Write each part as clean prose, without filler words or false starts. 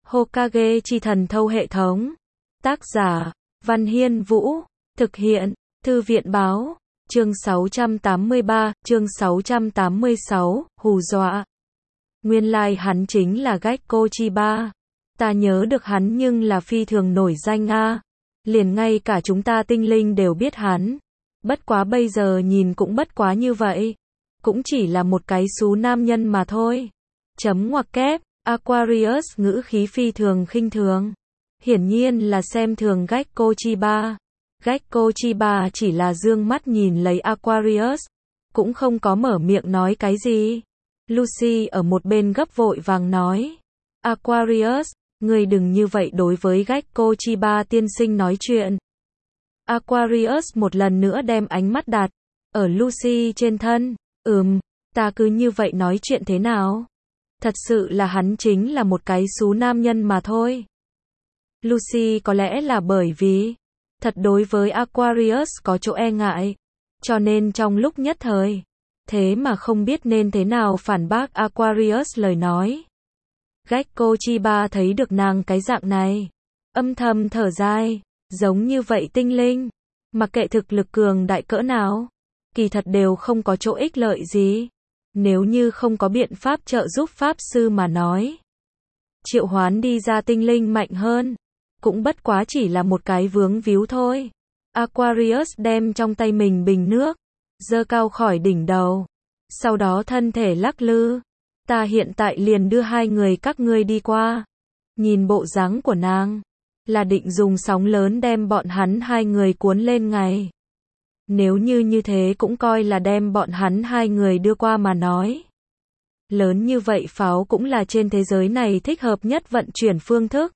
Hokage chi thần thâu hệ thống. Tác giả, Văn Hiên Vũ. Thực hiện, Thư viện báo. Chương 683, chương 686, hù dọa. Nguyên lai hắn chính là Gekko Chiba. Ta nhớ được hắn nhưng là phi thường nổi danh a. Liền ngay cả chúng ta tinh linh đều biết hắn. Bất quá bây giờ nhìn cũng bất quá như vậy. Cũng chỉ là một cái xú nam nhân mà thôi. Chấm ngoặc kép, Aquarius ngữ khí phi thường khinh thường. Hiển nhiên là xem thường Gekko Chiba. Gekko Chiba chỉ là dương mắt nhìn lấy Aquarius, cũng không có mở miệng nói cái gì. Lucy ở một bên gấp vội vàng nói. Aquarius, ngươi đừng như vậy đối với Gekko Chiba tiên sinh nói chuyện. Aquarius một lần nữa đem ánh mắt đặt ở Lucy trên thân. Ta cứ như vậy nói chuyện thế nào? Thật sự là hắn chính là một cái xú nam nhân mà thôi. Lucy có lẽ là bởi vì thật đối với Aquarius có chỗ e ngại, cho nên trong lúc nhất thời, thế mà không biết nên thế nào phản bác Aquarius lời nói. Gekko Chiba thấy được nàng cái dạng này, âm thầm thở dài, giống như vậy tinh linh, mặc kệ thực lực cường đại cỡ nào, kỳ thật đều không có chỗ ích lợi gì. Nếu như không có biện pháp trợ giúp pháp sư mà nói, triệu hoán đi ra tinh linh mạnh hơn, cũng bất quá chỉ là một cái vướng víu thôi. Aquarius đem trong tay mình bình nước, giơ cao khỏi đỉnh đầu, sau đó thân thể lắc lư. Ta hiện tại liền đưa hai người các ngươi đi qua. Nhìn bộ dáng của nàng, là định dùng sóng lớn đem bọn hắn hai người cuốn lên ngày. Nếu như thế cũng coi là đem bọn hắn hai người đưa qua mà nói. Lớn như vậy pháo cũng là trên thế giới này thích hợp nhất vận chuyển phương thức.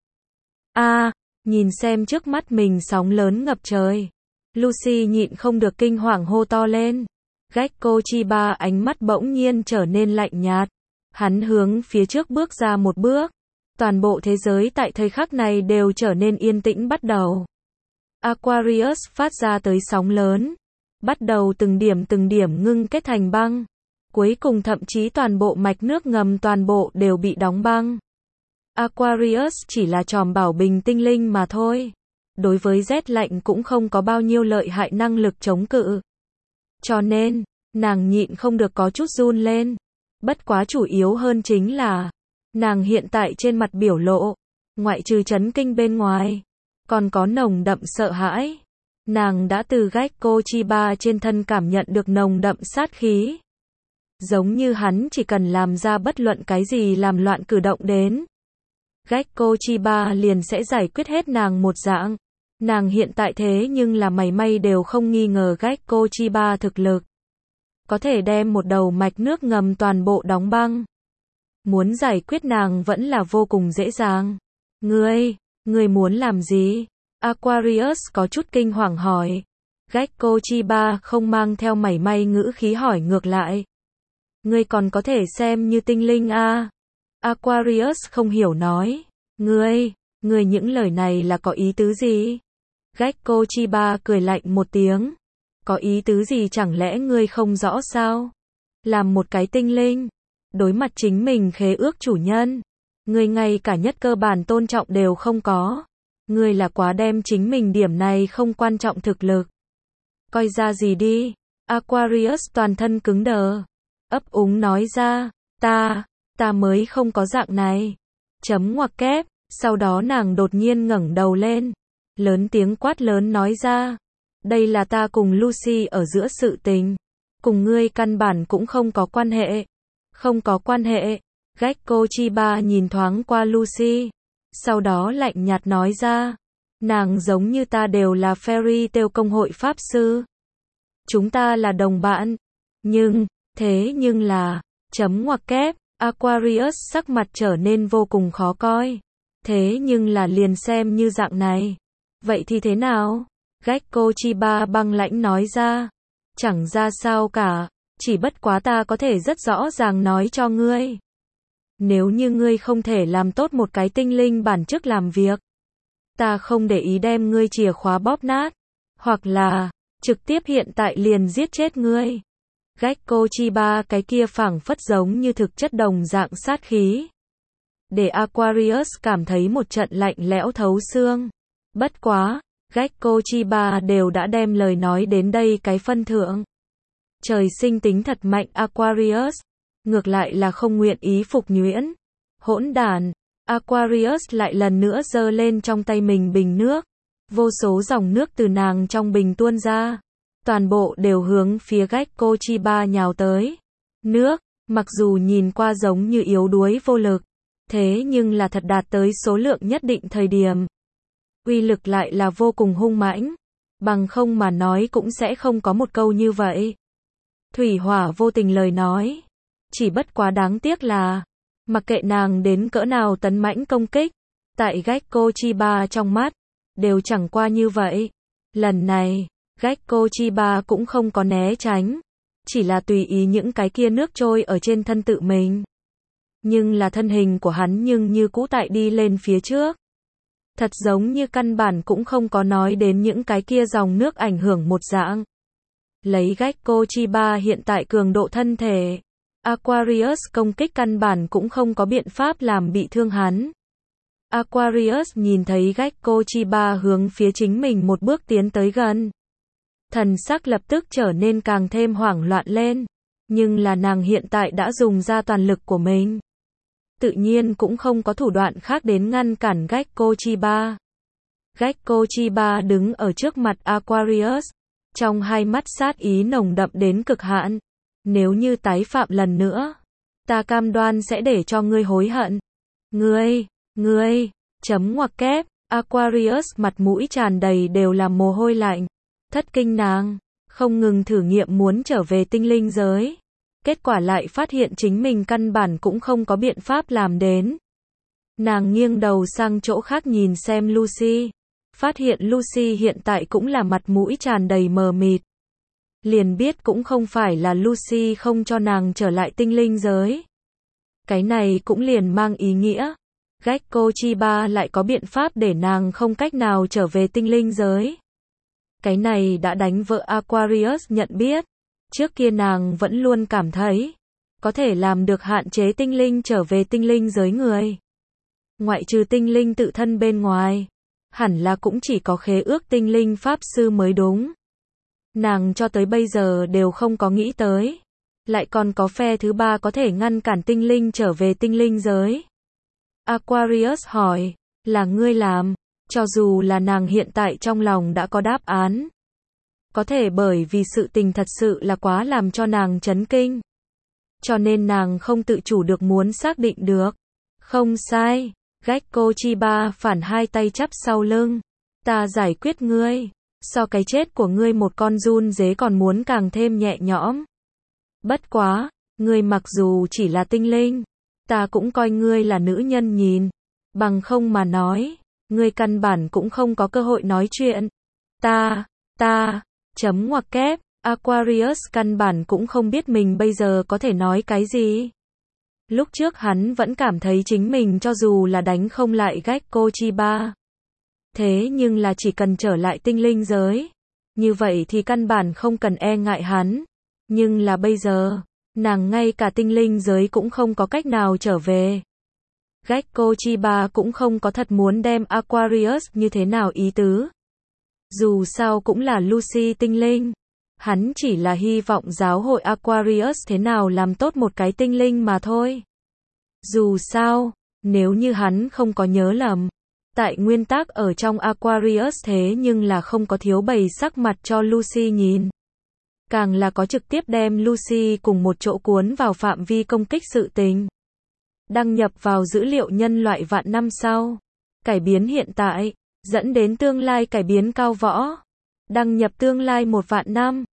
Nhìn xem trước mắt mình sóng lớn ngập trời. Lucy nhịn không được kinh hoàng hô to lên. Gekko Chiba ánh mắt bỗng nhiên trở nên lạnh nhạt. Hắn hướng phía trước bước ra một bước. Toàn bộ thế giới tại thời khắc này đều trở nên yên tĩnh bắt đầu. Aquarius phát ra tới sóng lớn, bắt đầu từng điểm ngưng kết thành băng. Cuối cùng thậm chí toàn bộ mạch nước ngầm toàn bộ đều bị đóng băng. Aquarius chỉ là tròm bảo bình tinh linh mà thôi. Đối với rét lạnh cũng không có bao nhiêu lợi hại năng lực chống cự. Cho nên, nàng nhịn không được có chút run lên. Bất quá chủ yếu hơn chính là, nàng hiện tại trên mặt biểu lộ, ngoại trừ chấn kinh bên ngoài, còn có nồng đậm sợ hãi. Nàng đã từ Gekko Chiba trên thân cảm nhận được nồng đậm sát khí. Giống như hắn chỉ cần làm ra bất luận cái gì làm loạn cử động đến, Gekko Chiba liền sẽ giải quyết hết nàng một dạng. Nàng hiện tại thế nhưng là mảy may đều không nghi ngờ Gekko Chiba thực lực. Có thể đem một đầu mạch nước ngầm toàn bộ đóng băng. Muốn giải quyết nàng vẫn là vô cùng dễ dàng. Ngươi muốn làm gì? Aquarius có chút kinh hoàng hỏi. Gekko Chiba không mang theo mảy may ngữ khí hỏi ngược lại. Ngươi còn có thể xem như tinh linh a? Aquarius không hiểu nói. Ngươi những lời này là có ý tứ gì? Gekko Chiba cười lạnh một tiếng. Có ý tứ gì chẳng lẽ ngươi không rõ sao? Làm một cái tinh linh, đối mặt chính mình khế ước chủ nhân, ngươi ngay cả nhất cơ bản tôn trọng đều không có. Ngươi là quá đem chính mình điểm này không quan trọng thực lực. Coi ra gì đi? Aquarius toàn thân cứng đờ, ấp úng nói ra, ta mới không có dạng này. Chấm ngoặc kép, sau đó nàng đột nhiên ngẩng đầu lên, lớn tiếng quát lớn nói ra, đây là ta cùng Lucy ở giữa sự tình, cùng ngươi căn bản cũng không có quan hệ. Không có quan hệ. Gekko Chiba nhìn thoáng qua Lucy, sau đó lạnh nhạt nói ra, nàng giống như ta đều là Fairy Tail công hội pháp sư. Chúng ta là đồng bạn. Thế nhưng là, chấm ngoặc kép, Aquarius sắc mặt trở nên vô cùng khó coi. Thế nhưng là liền xem như dạng này. Vậy thì thế nào? Gekko Chiba băng lãnh nói ra. Chẳng ra sao cả, chỉ bất quá ta có thể rất rõ ràng nói cho ngươi. Nếu như ngươi không thể làm tốt một cái tinh linh bản chức làm việc, ta không để ý đem ngươi chìa khóa bóp nát, hoặc là trực tiếp hiện tại liền giết chết ngươi. Gekko Chiba cái kia phảng phất giống như thực chất đồng dạng sát khí. để Aquarius cảm thấy một trận lạnh lẽo thấu xương. Bất quá, Gekko Chiba đều đã đem lời nói đến đây cái phân thượng. Trời sinh tính thật mạnh Aquarius, ngược lại là không nguyện ý phục nhuyễn. Hỗn đản, Aquarius lại lần nữa giơ lên trong tay mình bình nước. Vô số dòng nước từ nàng trong bình tuôn ra. Toàn bộ đều hướng phía Gekko Chiba nhào tới. Nước, mặc dù nhìn qua giống như yếu đuối vô lực, thế nhưng là thật đạt tới số lượng nhất định thời điểm. Uy lực lại là vô cùng hung mãnh. Bằng không mà nói cũng sẽ không có một câu như vậy. Thủy hỏa vô tình lời nói. Chỉ bất quá đáng tiếc là, mặc kệ nàng đến cỡ nào tấn mãnh công kích, tại Gekko Chiba trong mắt, đều chẳng qua như vậy. Lần này, Gekko Chiba cũng không có né tránh, chỉ là tùy ý những cái kia nước trôi ở trên thân tự mình. Nhưng là thân hình của hắn nhưng như cũ tại đi lên phía trước. Thật giống như căn bản cũng không có nói đến những cái kia dòng nước ảnh hưởng một dạng. Lấy Gekko Chiba hiện tại cường độ thân thể, Aquarius công kích căn bản cũng không có biện pháp làm bị thương hắn. Aquarius nhìn thấy Gekko Chiba hướng phía chính mình một bước tiến tới gần. Thần sắc lập tức trở nên càng thêm hoảng loạn lên. Nhưng là nàng hiện tại đã dùng ra toàn lực của mình. Tự nhiên cũng không có thủ đoạn khác đến ngăn cản Gekko Chiba. Gekko Chiba đứng ở trước mặt Aquarius, trong hai mắt sát ý nồng đậm đến cực hạn. Nếu như tái phạm lần nữa, ta cam đoan sẽ để cho ngươi hối hận. Ngươi, chấm ngoặc kép, Aquarius mặt mũi tràn đầy đều là mồ hôi lạnh. Thất kinh nàng, không ngừng thử nghiệm muốn trở về tinh linh giới. Kết quả lại phát hiện chính mình căn bản cũng không có biện pháp làm đến. Nàng nghiêng đầu sang chỗ khác nhìn xem Lucy. Phát hiện Lucy hiện tại cũng là mặt mũi tràn đầy mờ mịt. Liền biết cũng không phải là Lucy không cho nàng trở lại tinh linh giới. Cái này cũng liền mang ý nghĩa. Gekko Chiba lại có biện pháp để nàng không cách nào trở về tinh linh giới. Cái này đã đánh vỡ Aquarius nhận biết. Trước kia nàng vẫn luôn cảm thấy, có thể làm được hạn chế tinh linh trở về tinh linh giới người. Ngoại trừ tinh linh tự thân bên ngoài, hẳn là cũng chỉ có khế ước tinh linh pháp sư mới đúng. Nàng cho tới bây giờ đều không có nghĩ tới. Lại còn có phe thứ ba có thể ngăn cản tinh linh trở về tinh linh giới. Aquarius hỏi, là ngươi làm, cho dù là nàng hiện tại trong lòng đã có đáp án. Có thể bởi vì sự tình thật sự là quá làm cho nàng chấn kinh. Cho nên nàng không tự chủ được muốn xác định được. Không sai, Gekko Chiba phản hai tay chắp sau lưng. Ta giải quyết ngươi, so cái chết của ngươi một con giun dế còn muốn càng thêm nhẹ nhõm. Bất quá, ngươi mặc dù chỉ là tinh linh, ta cũng coi ngươi là nữ nhân nhìn. Bằng không mà nói, ngươi căn bản cũng không có cơ hội nói chuyện. Chấm ngoặc kép, Aquarius căn bản cũng không biết mình bây giờ có thể nói cái gì. Lúc trước hắn vẫn cảm thấy chính mình cho dù là đánh không lại Gekko Chiba. Thế nhưng là chỉ cần trở lại tinh linh giới. Như vậy thì căn bản không cần e ngại hắn. Nhưng là bây giờ, nàng ngay cả tinh linh giới cũng không có cách nào trở về. Gekko Chiba cũng không có thật muốn đem Aquarius như thế nào ý tứ. Dù sao cũng là Lucy tinh linh. Hắn chỉ là hy vọng giáo hội Aquarius thế nào làm tốt một cái tinh linh mà thôi. Dù sao, nếu như hắn không có nhớ lầm, tại nguyên tắc ở trong Aquarius thế nhưng là không có thiếu bày sắc mặt cho Lucy nhìn. Càng là có trực tiếp đem Lucy cùng một chỗ cuốn vào phạm vi công kích sự tình. Đăng nhập vào dữ liệu nhân loại vạn năm sau. Cải biến hiện tại, dẫn đến tương lai cải biến cao võ. Đăng nhập tương lai 1 vạn năm.